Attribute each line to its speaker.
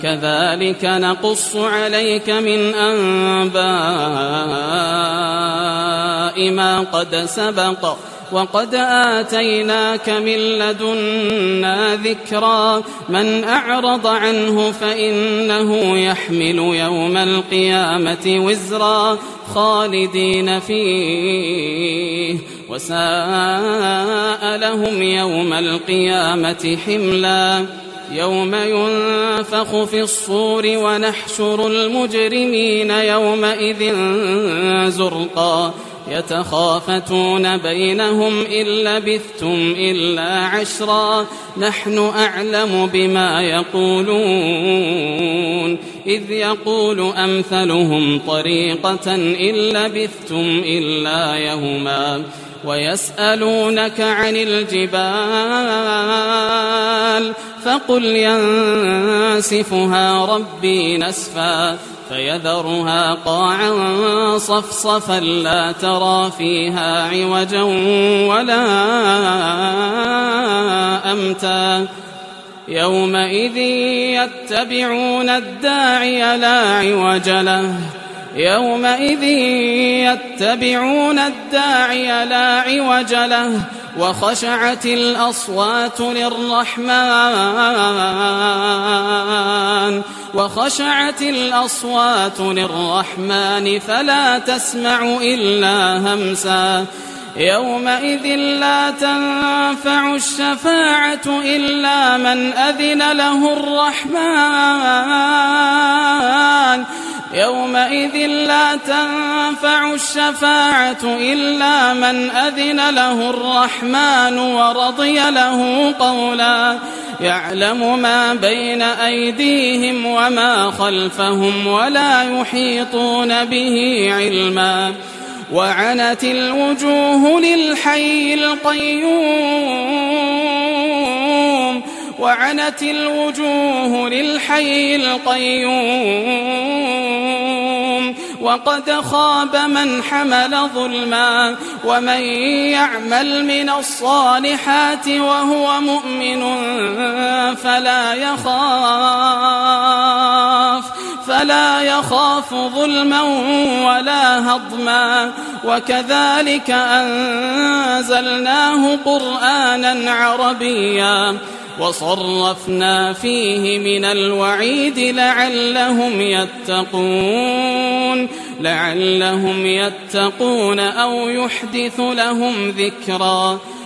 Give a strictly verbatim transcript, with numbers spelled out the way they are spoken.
Speaker 1: كذلك نقص عليك من أنباء ما قد سبق وقد آتيناك من لدنا ذكرا من أعرض عنه فإنه يحمل يوم القيامة وزرا خالدين فيه وساء لهم يوم القيامة حملا يوم ينفخ في الصور ونحشر المجرمين يومئذ زرقا يتخافتون بينهم إن لبثتم إلا عشرا نحن أعلم بما يقولون إذ يقول أمثلهم طريقة إن لبثتم إلا يوما ويسألونك عن الجبال فقل ينسفها ربي نسفا فيذرها قاعا صفصفا لا ترى فيها عوجا ولا أمتا يومئذ يتبعون الداعي لا عوج له يومئذ يتبعون الداعي لا عوج له وخشعت الأصوات للرحمن وخشعت الأصوات للرحمن فلا تسمع إلا همسا يومئذ لا تنفع الشفاعة إلا من أذن له الرحمن يومئذ لا تنفع الشفاعة إلا من أذن له الرحمن ورضي له قولا يعلم ما بين أيديهم وما خلفهم ولا يحيطون به علما وعنت الوجوه للحي القيوم وعنت الوجوه للحي القيوم وقد خاب من حمل ظلما ومن يعمل من الصالحات وهو مؤمن فلا يخاف فلا يخاف ظلما ولا هضما وكذلك أنزلناه قرآنا عربيا وصرفنا فيه من الوعيد لعلهم يتقون لعلهم يتقون أو يحدث لهم ذكرا